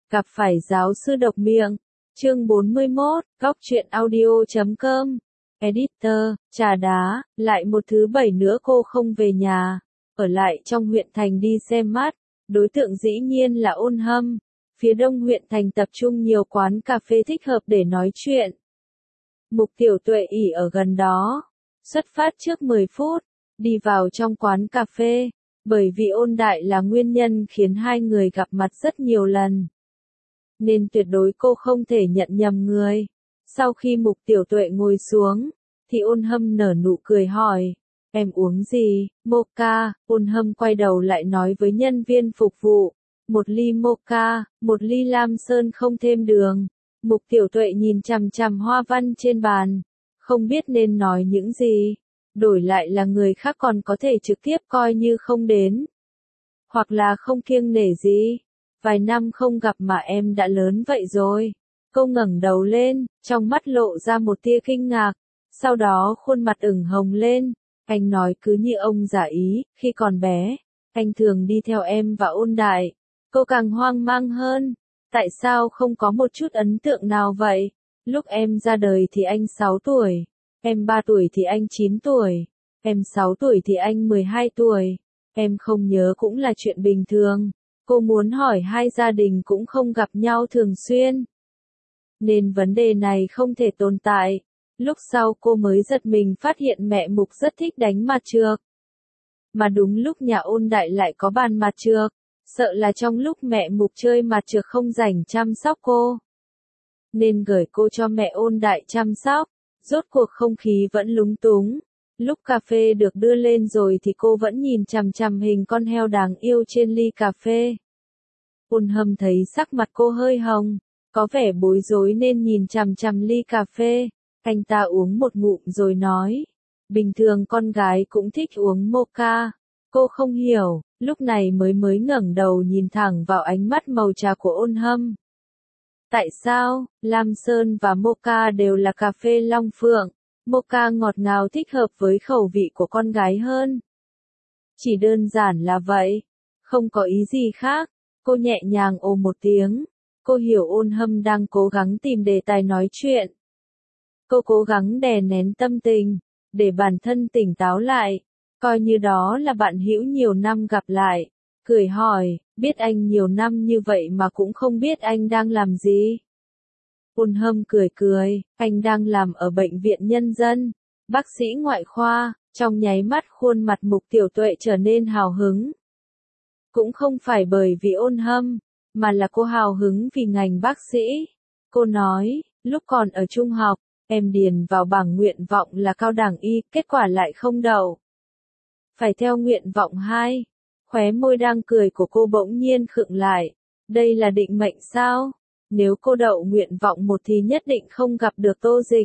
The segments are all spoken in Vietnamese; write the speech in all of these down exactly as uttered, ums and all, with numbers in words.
Gặp phải giáo sư độc miệng. Chương bốn mươi mốt, góc truyện audio chấm com. Editor, trà đá, lại một thứ bảy nữa cô không về nhà, ở lại trong huyện thành đi xem mắt. Đối tượng dĩ nhiên là Ôn Hâm. Phía đông huyện thành tập trung nhiều quán cà phê thích hợp để nói chuyện. Mục Tiểu Tuệ ỉ ở gần đó. Xuất phát trước mười phút, đi vào trong quán cà phê, bởi vì Ôn Đại là nguyên nhân khiến hai người gặp mặt rất nhiều lần. Nên tuyệt đối cô không thể nhận nhầm người. Sau khi Mục Tiểu Tuệ ngồi xuống, thì Ôn Hâm nở nụ cười hỏi, em uống gì? Mocha. Ôn Hâm quay đầu lại nói với nhân viên phục vụ, một ly mocha, một ly lam sơn không thêm đường. Mục Tiểu Tuệ nhìn chằm chằm hoa văn trên bàn, không biết nên nói những gì. Đổi lại là người khác còn có thể trực tiếp coi như không đến, hoặc là không kiêng nể gì. Vài năm không gặp mà em đã lớn vậy rồi. Cô ngẩng đầu lên, trong mắt lộ ra một tia kinh ngạc, sau đó khuôn mặt ửng hồng lên. Anh nói cứ như ông giả ý, khi còn bé, anh thường đi theo em và Ôn Đại. Cô càng hoang mang hơn, tại sao không có một chút ấn tượng nào vậy? Lúc em ra đời thì anh sáu tuổi, em ba tuổi thì anh chín tuổi, em sáu tuổi thì anh mười hai tuổi. Em không nhớ cũng là chuyện bình thường. Cô muốn hỏi hai gia đình cũng không gặp nhau thường xuyên, nên vấn đề này không thể tồn tại. Lúc sau cô mới giật mình phát hiện mẹ Mục rất thích đánh mặt trược. Mà đúng lúc nhà Ôn Đại lại có bàn mặt trược, sợ là trong lúc mẹ Mục chơi mặt trược không rảnh chăm sóc cô, nên gửi cô cho mẹ Ôn Đại chăm sóc. Rốt cuộc không khí vẫn lúng túng. Lúc cà phê được đưa lên rồi thì cô vẫn nhìn chằm chằm hình con heo đáng yêu trên ly cà phê. Ôn Hâm thấy sắc mặt cô hơi hồng, có vẻ bối rối nên nhìn chằm chằm ly cà phê. Anh ta uống một ngụm rồi nói, bình thường con gái cũng thích uống mocha. Cô không hiểu, lúc này mới mới ngẩng đầu nhìn thẳng vào ánh mắt màu trà của Ôn Hâm. Tại sao? Lam Sơn và mocha đều là cà phê Long Phượng. Mocha ngọt ngào thích hợp với khẩu vị của con gái hơn. Chỉ đơn giản là vậy, không có ý gì khác. Cô nhẹ nhàng ồ một tiếng. Cô hiểu Ôn Hâm đang cố gắng tìm đề tài nói chuyện. Cô cố gắng đè nén tâm tình, để bản thân tỉnh táo lại, coi như đó là bạn hữu nhiều năm gặp lại. Cười hỏi, biết anh nhiều năm như vậy mà cũng không biết anh đang làm gì. Ôn Hâm cười cười, anh đang làm ở bệnh viện nhân dân, bác sĩ ngoại khoa. Trong nháy mắt khuôn mặt Mục Tiểu Tuệ trở nên hào hứng. Cũng không phải bởi vì Ôn Hâm, mà là cô hào hứng vì ngành bác sĩ. Cô nói, lúc còn ở trung học, em điền vào bảng nguyện vọng là cao đẳng y, kết quả lại không đậu. Phải theo nguyện vọng hai. Khóe môi đang cười của cô bỗng nhiên khựng lại. Đây là định mệnh sao? Nếu cô đậu nguyện vọng một thì nhất định không gặp được Tô Dịch.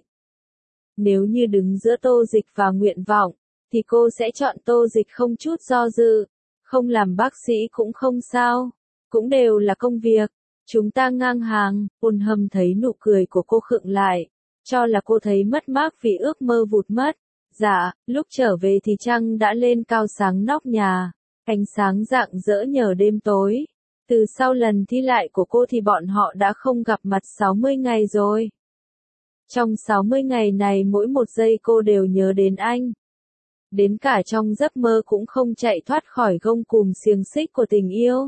Nếu như đứng giữa Tô Dịch và nguyện vọng, thì cô sẽ chọn Tô Dịch không chút do dự. Không làm bác sĩ cũng không sao, cũng đều là công việc. Chúng ta ngang hàng. Ôn Hâm thấy nụ cười của cô khựng lại, cho là cô thấy mất mát vì ước mơ vụt mất. Dạ, lúc trở về thì trăng đã lên cao sáng nóc nhà, ánh sáng rạng rỡ nhờ đêm tối. Từ sau lần thi lại của cô thì bọn họ đã không gặp mặt sáu mươi ngày rồi. Trong sáu mươi ngày này mỗi một giây cô đều nhớ đến anh. Đến cả trong giấc mơ cũng không chạy thoát khỏi gông cùm xiềng xích của tình yêu.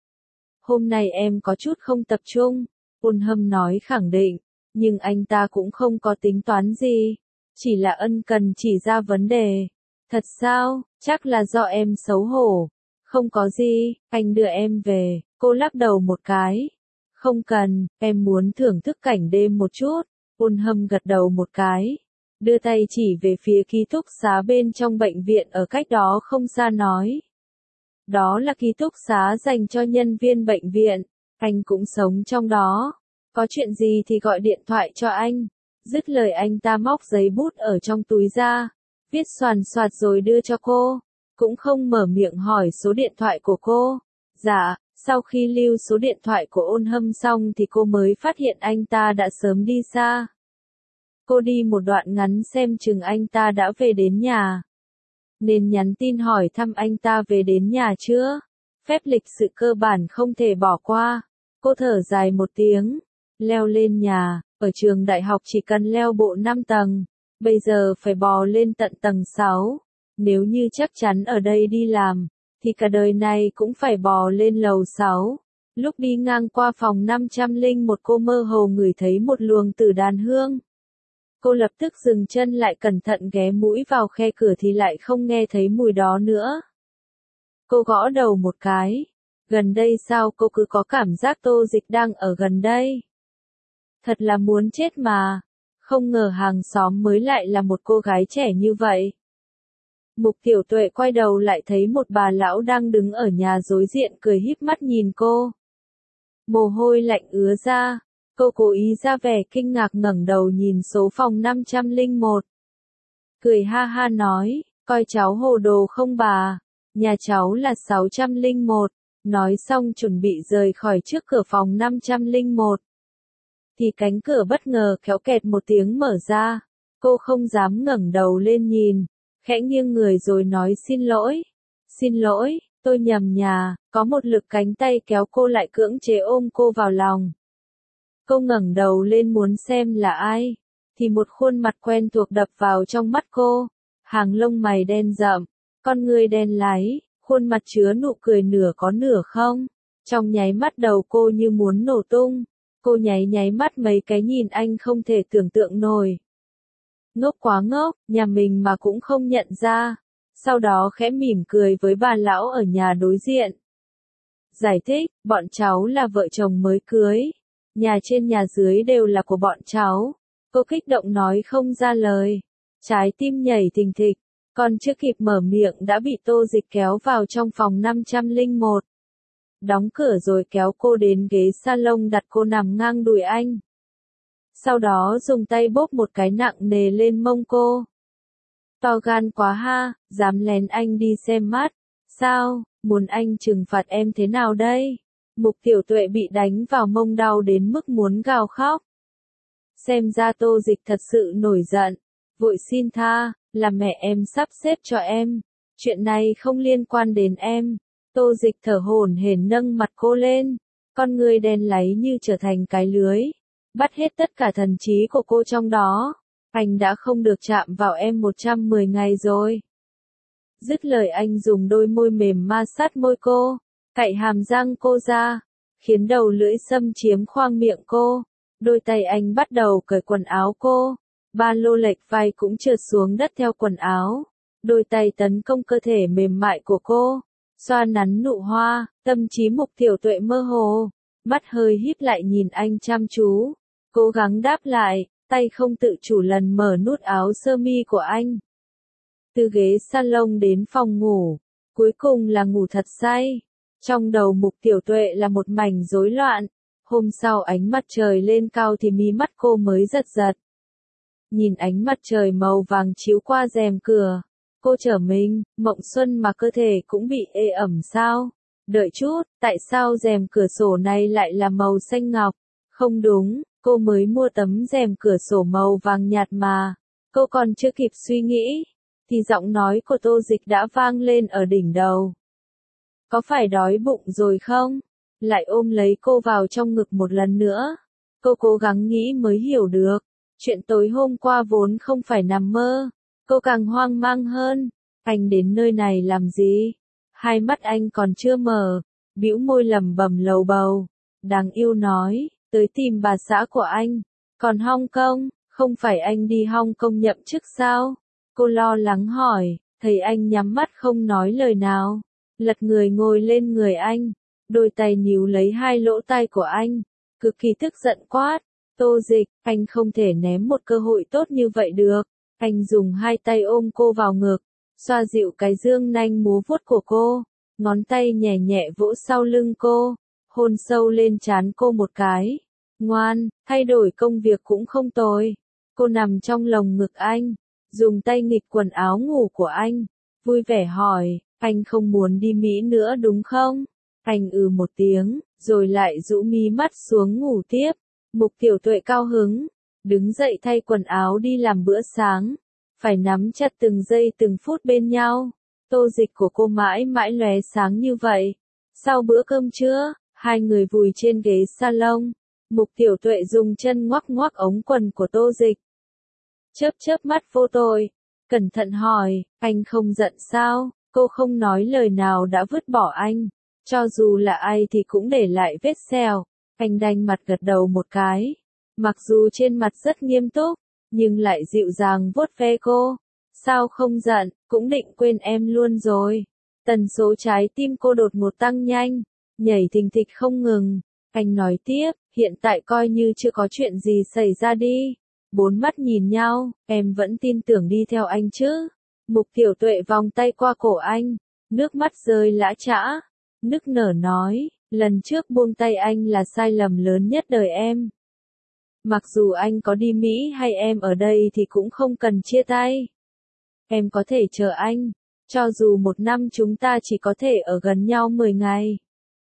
Hôm nay em có chút không tập trung, Ôn Hâm nói khẳng định, nhưng anh ta cũng không có tính toán gì, chỉ là ân cần chỉ ra vấn đề. Thật sao? Chắc là do em xấu hổ. Không có gì, anh đưa em về. Cô lắc đầu một cái. Không cần, em muốn thưởng thức cảnh đêm một chút. Ôn Hâm gật đầu một cái, đưa tay chỉ về phía ký túc xá bên trong bệnh viện ở cách đó không xa nói. Đó là ký túc xá dành cho nhân viên bệnh viện, anh cũng sống trong đó. Có chuyện gì thì gọi điện thoại cho anh. Dứt lời anh ta móc giấy bút ở trong túi ra, viết xoàn xoạt rồi đưa cho cô, cũng không mở miệng hỏi số điện thoại của cô. Dạ, sau khi lưu số điện thoại của Ôn Hâm xong thì cô mới phát hiện anh ta đã sớm đi xa. Cô đi một đoạn ngắn xem chừng anh ta đã về đến nhà, nên nhắn tin hỏi thăm anh ta về đến nhà chưa. Phép lịch sự cơ bản không thể bỏ qua. Cô thở dài một tiếng, leo lên nhà, ở trường đại học chỉ cần leo bộ năm tầng, bây giờ phải bò lên tận tầng sáu. Nếu như chắc chắn ở đây đi làm, thì cả đời này cũng phải bò lên lầu sáu. Lúc đi ngang qua phòng năm trăm linh một cô mơ hồ ngửi thấy một luồng tử đàn hương. Cô lập tức dừng chân lại cẩn thận ghé mũi vào khe cửa thì lại không nghe thấy mùi đó nữa. Cô gõ đầu một cái. Gần đây sao cô cứ có cảm giác Tô Dịch đang ở gần đây? Thật là muốn chết mà. Không ngờ hàng xóm mới lại là một cô gái trẻ như vậy. Mục Tiểu Tuệ quay đầu lại thấy một bà lão đang đứng ở nhà đối diện cười híp mắt nhìn cô. Mồ hôi lạnh ứa ra, cô cố ý ra vẻ kinh ngạc ngẩng đầu nhìn số phòng năm trăm linh một. Cười ha ha nói, coi cháu hồ đồ không bà, nhà cháu là sáu trăm linh một, nói xong chuẩn bị rời khỏi trước cửa phòng năm trăm linh một. Thì cánh cửa bất ngờ kéo kẹt một tiếng mở ra, cô không dám ngẩng đầu lên nhìn, khẽ nghiêng người rồi nói xin lỗi, xin lỗi, tôi nhầm nhà, có một lực cánh tay kéo cô lại cưỡng chế ôm cô vào lòng. Cô ngẩng đầu lên muốn xem là ai, thì một khuôn mặt quen thuộc đập vào trong mắt cô, hàng lông mày đen rậm, con người đen láy, khuôn mặt chứa nụ cười nửa có nửa không, trong nháy mắt đầu cô như muốn nổ tung, cô nháy nháy mắt mấy cái nhìn anh không thể tưởng tượng nổi. Ngốc quá ngốc, nhà mình mà cũng không nhận ra. Sau đó khẽ mỉm cười với bà lão ở nhà đối diện. Giải thích, bọn cháu là vợ chồng mới cưới. Nhà trên nhà dưới đều là của bọn cháu. Cô kích động nói không ra lời. Trái tim nhảy thình thịch. Còn chưa kịp mở miệng đã bị Tô Dịch kéo vào trong phòng năm trăm linh một. Đóng cửa rồi kéo cô đến ghế salon đặt cô nằm ngang đùi anh. Sau đó dùng tay bóp một cái nặng nề lên mông cô. To gan quá ha, dám lén anh đi xem mắt. Sao, muốn anh trừng phạt em thế nào đây? Mục Tiểu Tuệ bị đánh vào mông đau đến mức muốn gào khóc. Xem ra Tô Dịch thật sự nổi giận. Vội xin tha, là mẹ em sắp xếp cho em. Chuyện này không liên quan đến em. Tô Dịch thở hổn hển nâng mặt cô lên. Con người đen láy như trở thành cái lưới. Bắt hết tất cả thần trí của cô trong đó. Anh đã không được chạm vào em một trăm mười ngày rồi. Dứt lời anh dùng đôi môi mềm ma sát môi cô, cạy hàm răng cô ra, khiến đầu lưỡi xâm chiếm khoang miệng cô. Đôi tay anh bắt đầu cởi quần áo cô, ba lô lệch vai cũng trượt xuống đất theo quần áo. Đôi tay tấn công cơ thể mềm mại của cô, xoa nắn nụ hoa, tâm trí Mục Tiểu Tuệ mơ hồ, mắt hơi híp lại nhìn anh chăm chú, cố gắng đáp lại. Tay không tự chủ lần mở nút áo sơ mi của anh. Từ ghế salon đến phòng ngủ, cuối cùng là ngủ thật say. Trong đầu Mục Tiểu Tuệ là một mảnh rối loạn. Hôm sau ánh mặt trời lên cao thì mí mắt cô mới giật giật. Nhìn ánh mặt trời màu vàng chiếu qua rèm cửa, cô trở mình, mộng xuân mà cơ thể cũng bị ê ẩm sao? Đợi chút, tại sao rèm cửa sổ này lại là màu xanh ngọc? Không đúng. Cô mới mua tấm rèm cửa sổ màu vàng nhạt mà. Cô còn chưa kịp suy nghĩ, thì giọng nói của Tô Dịch đã vang lên ở đỉnh đầu. Có phải đói bụng rồi không? Lại ôm lấy cô vào trong ngực một lần nữa. Cô cố gắng nghĩ mới hiểu được. Chuyện tối hôm qua vốn không phải nằm mơ. Cô càng hoang mang hơn. Anh đến nơi này làm gì? Hai mắt anh còn chưa mở. Bĩu môi lẩm bẩm lầu bầu. Đáng yêu nói. Tới tìm bà xã của anh. Còn Hong Kong, không phải anh đi Hong Kong nhậm chức sao? Cô lo lắng hỏi, thấy anh nhắm mắt không nói lời nào. Lật người ngồi lên người anh, đôi tay níu lấy hai lỗ tai của anh, cực kỳ tức giận quát. Tô Dịch, anh không thể ném một cơ hội tốt như vậy được. Anh dùng hai tay ôm cô vào ngực, xoa dịu cái dương nanh múa vuốt của cô, ngón tay nhẹ nhẹ vỗ sau lưng cô, hôn sâu lên trán cô một cái. Ngoan, thay đổi công việc cũng không tồi. Cô nằm trong lồng ngực anh, dùng tay nghịch quần áo ngủ của anh, vui vẻ hỏi, anh không muốn đi Mỹ nữa đúng không? Anh ừ một tiếng, rồi lại rũ mí mắt xuống ngủ tiếp. Mục Tiểu Tuệ cao hứng, đứng dậy thay quần áo đi làm bữa sáng, phải nắm chặt từng giây từng phút bên nhau. Tô Dịch của cô mãi mãi lóe sáng như vậy. Sau bữa cơm trưa, Hai người vùi trên ghế salon. Mục Tiểu Tuệ dùng chân ngoắc ngoắc ống quần của Tô Dịch. Chớp chớp mắt vô tội. Cẩn thận hỏi, anh không giận sao? Cô không nói lời nào đã vứt bỏ anh. Cho dù là ai thì cũng để lại vết sẹo. Anh đanh mặt gật đầu một cái. Mặc dù trên mặt rất nghiêm túc, nhưng lại dịu dàng vuốt ve cô. Sao không giận, cũng định quên em luôn rồi. Tần số trái tim cô đột ngột tăng nhanh, nhảy thình thịch không ngừng. Anh nói tiếp, hiện tại coi như chưa có chuyện gì xảy ra đi. Bốn mắt nhìn nhau, em vẫn tin tưởng đi theo anh chứ. Mục Tiểu Tuệ vòng tay qua cổ anh, nước mắt rơi lã chã. Nức nở nói, lần trước buông tay anh là sai lầm lớn nhất đời em. Mặc dù anh có đi Mỹ hay em ở đây thì cũng không cần chia tay. Em có thể chờ anh, cho dù một năm chúng ta chỉ có thể ở gần nhau mười ngày.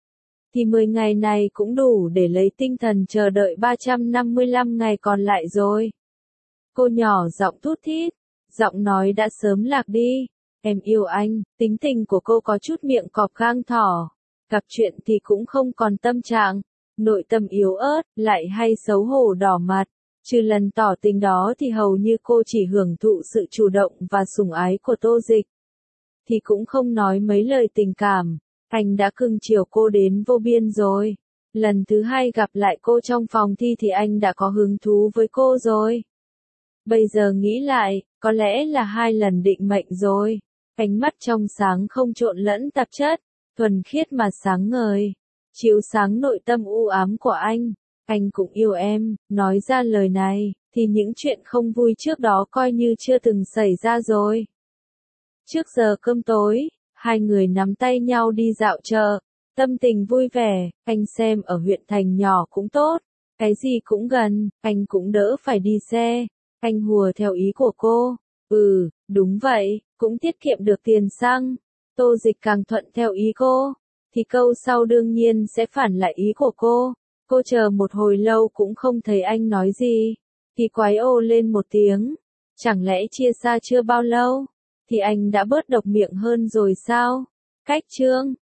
Thì mười ngày này cũng đủ để lấy tinh thần chờ đợi ba trăm năm mươi lăm ngày còn lại rồi. Cô nhỏ giọng thút thít, giọng nói đã sớm lạc đi. Em yêu anh, tính tình của cô có chút miệng cọp gang thỏ. Gặp chuyện thì cũng không còn tâm trạng. Nội tâm yếu ớt, lại hay xấu hổ đỏ mặt. Trừ lần tỏ tình đó thì hầu như cô chỉ hưởng thụ sự chủ động và sủng ái của Tô Dịch. Thì cũng không nói mấy lời tình cảm. Anh đã cưng chiều cô đến vô biên rồi. Lần thứ hai gặp lại cô trong phòng thi thì anh đã có hứng thú với cô rồi. Bây giờ nghĩ lại, có lẽ là hai lần định mệnh rồi. Ánh mắt trong sáng không trộn lẫn tạp chất, thuần khiết mà sáng ngời. Chiếu sáng nội tâm u ám của anh. Anh cũng yêu em, nói ra lời này, thì những chuyện không vui trước đó coi như chưa từng xảy ra rồi. Trước giờ cơm tối, hai người nắm tay nhau đi dạo chợ, tâm tình vui vẻ. Anh xem ở huyện thành nhỏ cũng tốt, cái gì cũng gần, anh cũng đỡ phải đi xe. Anh hùa theo ý của cô, ừ, đúng vậy, cũng tiết kiệm được tiền xăng. Tô Dịch càng thuận theo ý cô, thì câu sau đương nhiên sẽ phản lại ý của cô. Cô chờ một hồi lâu cũng không thấy anh nói gì, thì quái ô lên một tiếng. Chẳng lẽ chia xa chưa bao lâu, thì anh đã bớt độc miệng hơn rồi sao? Cách chương